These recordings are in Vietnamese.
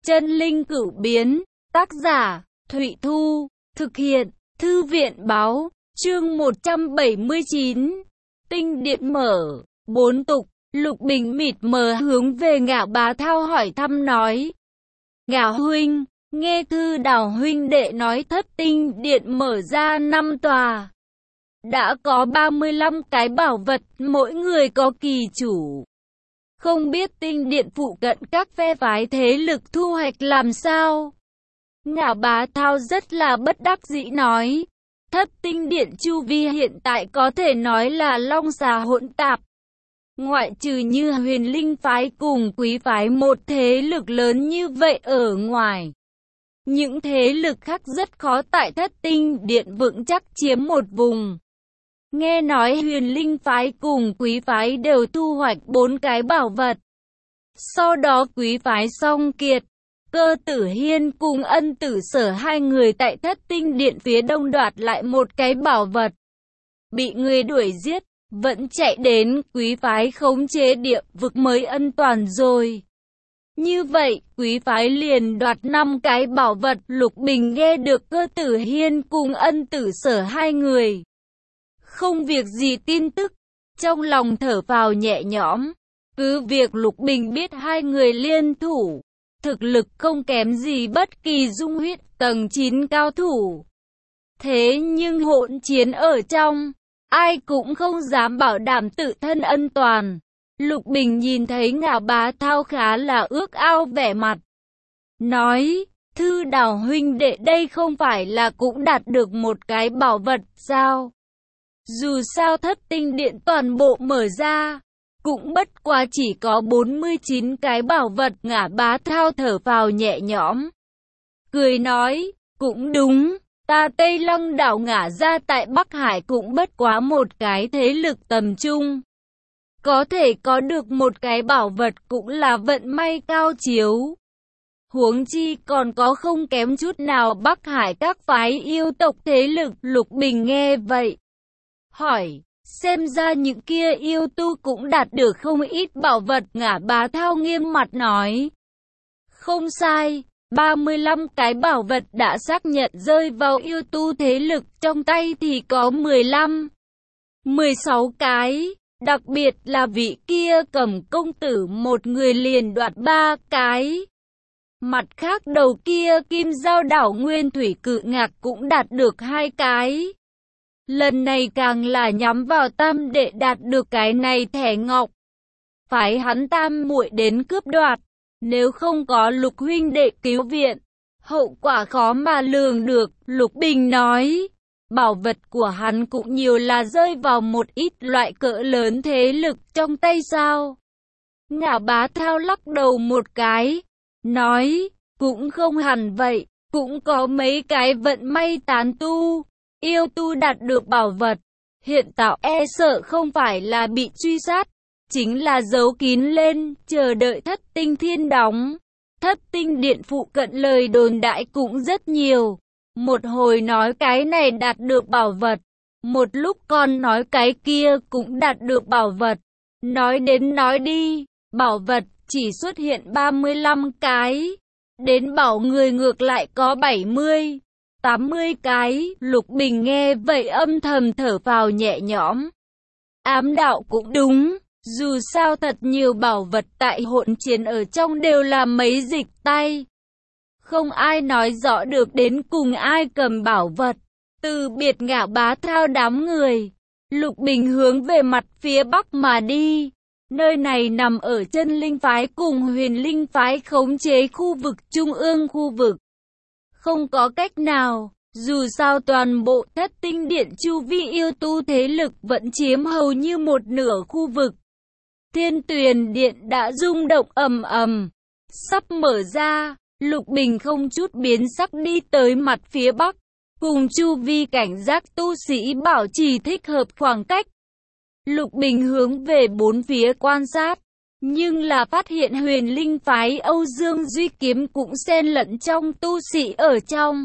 Chân linh cửu biến, tác giả, Thụy Thu, thực hiện, Thư viện báo, chương 179, tinh điện mở, 4 tục, Lục Bình mịt mờ hướng về Ngạo Bá Thao hỏi thăm nói. Ngạo huynh, nghe thư Đào huynh đệ nói Thất Tinh điện mở ra 5 tòa. Đã có 35 cái bảo vật, mỗi người có kỳ chủ. Không biết tinh điện phụ cận các phe phái thế lực thu hoạch làm sao? Ngạo Bá Thao rất là bất đắc dĩ nói. Thất Tinh điện chu vi hiện tại có thể nói là long xà hỗn tạp. Ngoại trừ như Huyền Linh phái cùng Quý phái một thế lực lớn như vậy ở ngoài. Những thế lực khác rất khó tại Thất Tinh điện vững chắc chiếm một vùng. Nghe nói Huyền Linh phái cùng Quý phái đều thu hoạch 4 cái bảo vật. Sau đó Quý phái Song Kiệt, Cơ Tử Hiên cùng Ân Tử Sở hai người tại Thất Tinh điện phía đông đoạt lại một cái bảo vật. Bị người đuổi giết, vẫn chạy đến Quý phái khống chế địa vực mới an toàn rồi. Như vậy, Quý phái liền đoạt 5 cái bảo vật. Lục Bình nghe được Cơ Tử Hiên cùng Ân Tử Sở hai người không việc gì tin tức, trong lòng thở phào nhẹ nhõm. Cứ việc Lục Bình biết hai người liên thủ, thực lực không kém gì bất kỳ dung huyết tầng 9 cao thủ. Thế nhưng hỗn chiến ở trong, ai cũng không dám bảo đảm tự thân an toàn. Lục Bình nhìn thấy Ngạo Bá Thao khá là ước ao vẻ mặt. Nói, thư Đào huynh đệ đây không phải là cũng đạt được một cái bảo vật sao? Dù sao Thất Tinh điện toàn bộ mở ra, cũng bất quá chỉ có 49 cái bảo vật. Ngạo Bá Thao thở phào nhẹ nhõm. Cười nói, cũng đúng, ta Tây Long đảo ngả ra tại Bắc Hải cũng bất quá một cái thế lực tầm trung. Có thể có được một cái bảo vật cũng là vận may cao chiếu. Huống chi còn có không kém chút nào Bắc Hải các phái yêu tộc thế lực. Lục Bình nghe vậy hỏi, xem ra những kia yêu tu cũng đạt được không ít bảo vật. Ngạo Bá Thao nghiêm mặt nói, không sai, 35 cái bảo vật đã xác nhận rơi vào yêu tu thế lực trong tay thì có 16 cái. Đặc biệt là vị kia Cầm công tử một người liền đoạt 3 cái. Mặt khác đầu kia Kim Giao đảo Nguyên Thủy Cự Ngạc cũng đạt được 2 cái. Lần này càng là nhắm vào Tam đệ đạt được cái này thẻ ngọc. Phái hắn Tam muội đến cướp đoạt. Nếu không có Lục huynh đệ cứu viện, hậu quả khó mà lường được. Lục Bình nói, bảo vật của hắn cũng nhiều là rơi vào một ít loại cỡ lớn thế lực trong tay sao? Ngạo Bá Thao lắc đầu một cái, nói, cũng không hẳn vậy, cũng có mấy cái vận may tán tu, yêu tu đạt được bảo vật. Hiện tại e sợ không phải là bị truy sát, chính là giấu kín lên, chờ đợi Thất Tinh thiên đóng. Thất Tinh điện phụ cận lời đồn đại cũng rất nhiều. Một hồi nói cái này đạt được bảo vật, một lúc còn nói cái kia cũng đạt được bảo vật. Nói đến nói đi, bảo vật chỉ xuất hiện 35 cái, đến bảo người ngược lại có 70, 80 cái. Lục Bình nghe vậy âm thầm thở phào nhẹ nhõm. Ám đạo cũng đúng, dù sao thật nhiều bảo vật tại hỗn chiến ở trong đều là mấy dịch tay. Không ai nói rõ được đến cùng ai cầm bảo vật. Từ biệt Ngạo Bá Thao đám người, Lục Bình hướng về mặt phía bắc mà đi. Nơi này nằm ở Chân Linh phái cùng Huyền Linh phái khống chế khu vực trung ương khu vực. Không có cách nào, dù sao toàn bộ Thất Tinh điện chu vi yêu tu thế lực vẫn chiếm hầu như một nửa khu vực. Thiên Tuyền điện đã rung động ầm ầm, sắp mở ra. Lục Bình không chút biến sắc đi tới mặt phía bắc, cùng chu vi cảnh giác tu sĩ bảo trì thích hợp khoảng cách. Lục Bình hướng về bốn phía quan sát, nhưng là phát hiện Huyền Linh phái Âu Dương Duy Kiếm cũng xen lẫn trong tu sĩ ở trong.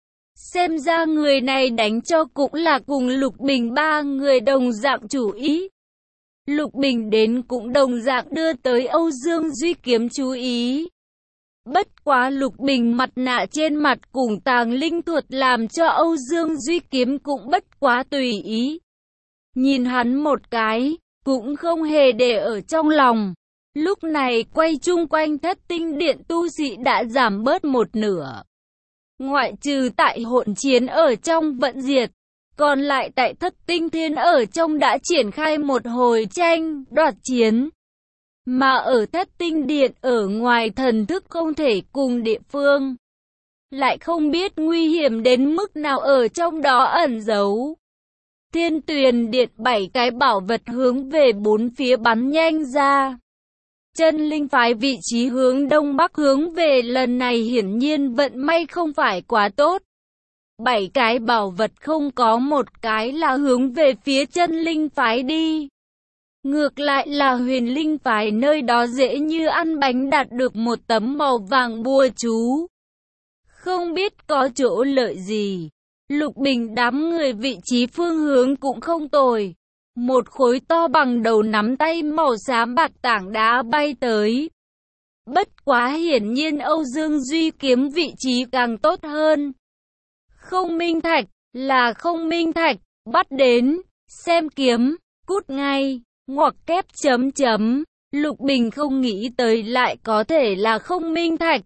Xem ra người này đánh cho cũng là cùng Lục Bình ba người đồng dạng chủ ý. Lục Bình đến cũng đồng dạng đưa tới Âu Dương Duy Kiếm chú ý. Bất quá Lục Bình mặt nạ trên mặt cùng tàng linh thuật làm cho Âu Dương Duy Kiếm cũng bất quá tùy ý. Nhìn hắn một cái, cũng không hề để ở trong lòng. Lúc này quay chung quanh Thất Tinh Điện tu sĩ đã giảm bớt một nửa. Ngoại trừ tại hỗn chiến ở trong vẫn diệt, còn lại tại Thất Tinh Thiên ở trong đã triển khai một hồi tranh đoạt chiến. Mà ở Thất Tinh Điện ở ngoài thần thức không thể cùng địa phương, lại không biết nguy hiểm đến mức nào ở trong đó ẩn giấu. Thiên Tuyền Điện 7 cái bảo vật hướng về bốn phía bắn nhanh ra. Chân linh phái vị trí hướng đông bắc hướng về lần này hiển nhiên vận may không phải quá tốt. 7 cái bảo vật không có một cái là hướng về phía chân linh phái đi. Ngược lại là huyền linh phái nơi đó dễ như ăn bánh đạt được một tấm màu vàng bùa chú. Không biết có chỗ lợi gì. Lục Bình đám người vị trí phương hướng cũng không tồi. Một khối to bằng đầu nắm tay màu xám bạc tảng đá bay tới. Bất quá hiển nhiên Âu Dương Duy Kiếm vị trí càng tốt hơn. Không minh thạch, là không minh thạch, bắt đến, xem kiếm, cút ngay, ngoặc kép chấm chấm. Lục Bình không nghĩ tới lại có thể là không minh thạch.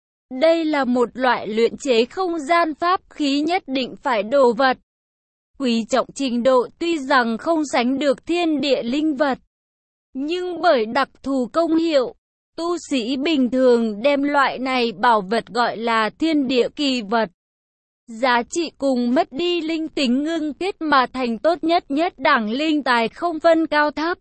Đây là một loại luyện chế không gian pháp khí nhất định phải đồ vật. Quý trọng trình độ tuy rằng không sánh được thiên địa linh vật, nhưng bởi đặc thù công hiệu, tu sĩ bình thường đem loại này bảo vật gọi là thiên địa kỳ vật. Giá trị cùng mất đi linh tính ngưng kết mà thành tốt nhất đẳng linh tài không phân cao thấp.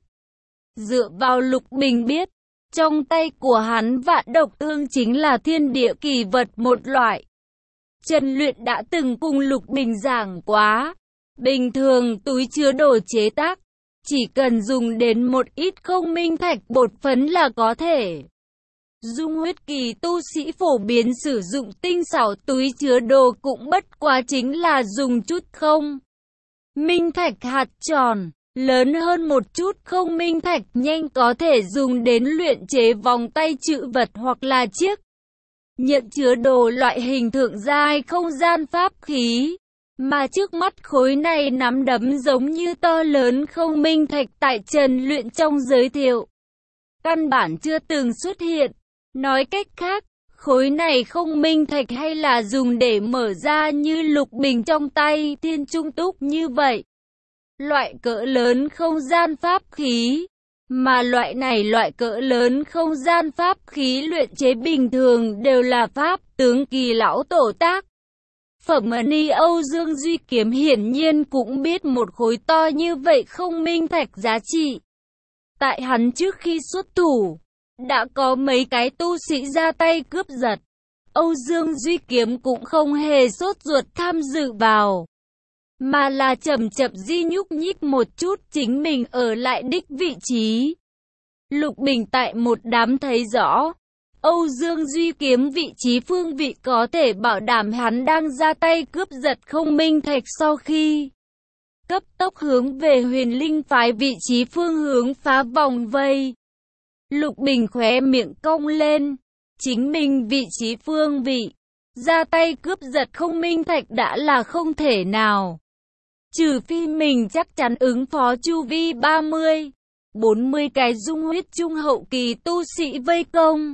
Dựa vào Lục Bình biết, trong tay của hắn vạn độc thương chính là thiên địa kỳ vật một loại. Trần Luyện đã từng cùng Lục Bình giảng quá. Bình thường túi chứa đồ chế tác, chỉ cần dùng đến một ít không minh thạch bột phấn là có thể. Dung huyết kỳ tu sĩ phổ biến sử dụng tinh xảo túi chứa đồ cũng bất quá chính là dùng chút không minh thạch hạt tròn, lớn hơn một chút không minh thạch nhanh có thể dùng đến luyện chế vòng tay trữ vật hoặc là chiếc nhận chứa đồ loại hình thượng giai không gian pháp khí. Mà trước mắt khối này nắm đấm giống như to lớn không minh thạch tại Trần Luyện trong giới thiệu. Căn bản chưa từng xuất hiện. Nói cách khác, khối này không minh thạch hay là dùng để mở ra như Lục Bình trong tay Thiên Trung Túc như vậy. Loại cỡ lớn không gian pháp khí. Mà loại cỡ lớn không gian pháp khí luyện chế bình thường đều là pháp tướng kỳ lão tổ tác. Phẩm ni Âu Dương Duy Kiếm hiển nhiên cũng biết một khối to như vậy không minh thạch giá trị. Tại hắn trước khi xuất thủ, đã có mấy cái tu sĩ ra tay cướp giật. Âu Dương Duy Kiếm cũng không hề sốt ruột tham dự vào, mà là chậm chậm di nhúc nhích một chút chính mình ở lại đích vị trí. Lục Bình tại một đám thấy rõ. Âu Dương Duy Kiếm vị trí phương vị có thể bảo đảm hắn đang ra tay cướp giật không minh thạch sau khi cấp tốc hướng về huyền linh phái vị trí phương hướng phá vòng vây. Lục Bình khóe miệng cong lên, chính mình vị trí phương vị, ra tay cướp giật không minh thạch đã là không thể nào. Trừ phi mình chắc chắn ứng phó chu vi 30, 40 cái dung huyết trung hậu kỳ tu sĩ vây công.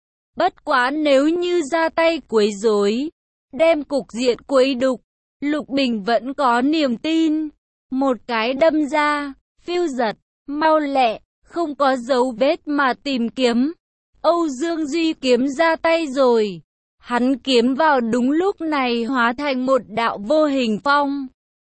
Bất quá nếu như ra tay quấy rối, đem cục diện quấy đục, Lục Bình vẫn có niềm tin. Một cái đâm ra, phiêu giật, mau lẹ, không có dấu vết mà tìm kiếm. Âu Dương Duy Kiếm ra tay rồi. Hắn kiếm vào đúng lúc này hóa thành một đạo vô hình phong.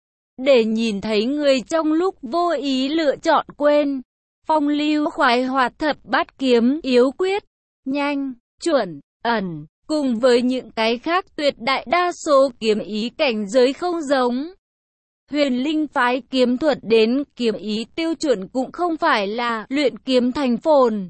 Để nhìn thấy người trong lúc vô ý lựa chọn quên. Phong lưu khoái hoạt thập bát kiếm yếu quyết, nhanh, chuẩn, ẩn, cùng với những cái khác tuyệt đại đa số kiếm ý cảnh giới không giống. Huyền linh phái kiếm thuật đến kiếm ý tiêu chuẩn cũng không phải là luyện kiếm thành phồn,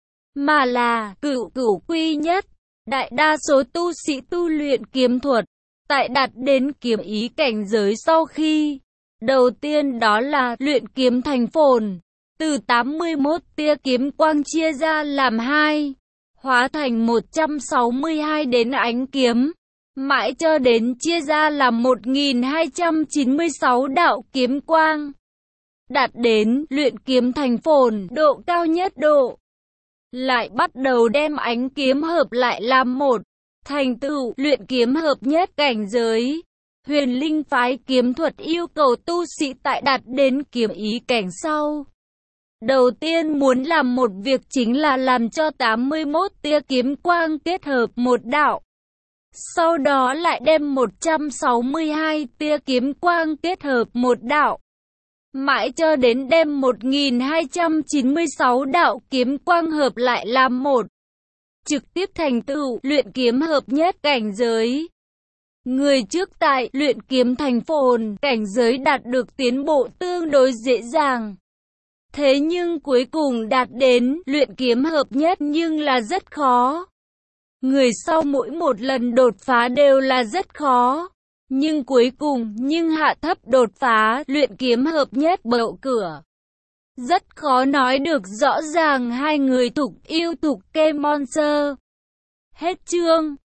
mà là cửu quy nhất. Đại đa số tu sĩ tu luyện kiếm thuật, tại đạt đến kiếm ý cảnh giới sau khi, đầu tiên đó là luyện kiếm thành phồn. Từ 81 tia kiếm quang chia ra làm hai, hóa thành 162 đến ánh kiếm, mãi cho đến chia ra làm 1296 đạo kiếm quang, đạt đến luyện kiếm thành phồn độ cao nhất độ. Lại bắt đầu đem ánh kiếm hợp lại làm một, thành tựu luyện kiếm hợp nhất cảnh giới. Huyền Linh phái kiếm thuật yêu cầu tu sĩ tại đạt đến kiếm ý cảnh sau. Đầu tiên muốn làm một việc chính là làm cho 81 tia kiếm quang kết hợp một đạo. Sau đó lại đem 162 tia kiếm quang kết hợp một đạo. Mãi cho đến đem 1296 đạo kiếm quang hợp lại làm một. Trực tiếp thành tựu luyện kiếm hợp nhất cảnh giới. Người trước tại luyện kiếm thành phồn cảnh giới đạt được tiến bộ tương đối dễ dàng. Thế nhưng cuối cùng đạt đến luyện kiếm hợp nhất nhưng là rất khó. Người sau mỗi một lần đột phá đều là rất khó. Nhưng cuối cùng hạ thấp đột phá luyện kiếm hợp nhất bậu cửa. Rất khó nói được rõ ràng hai người thục yêu thục kê monster. Hết chương.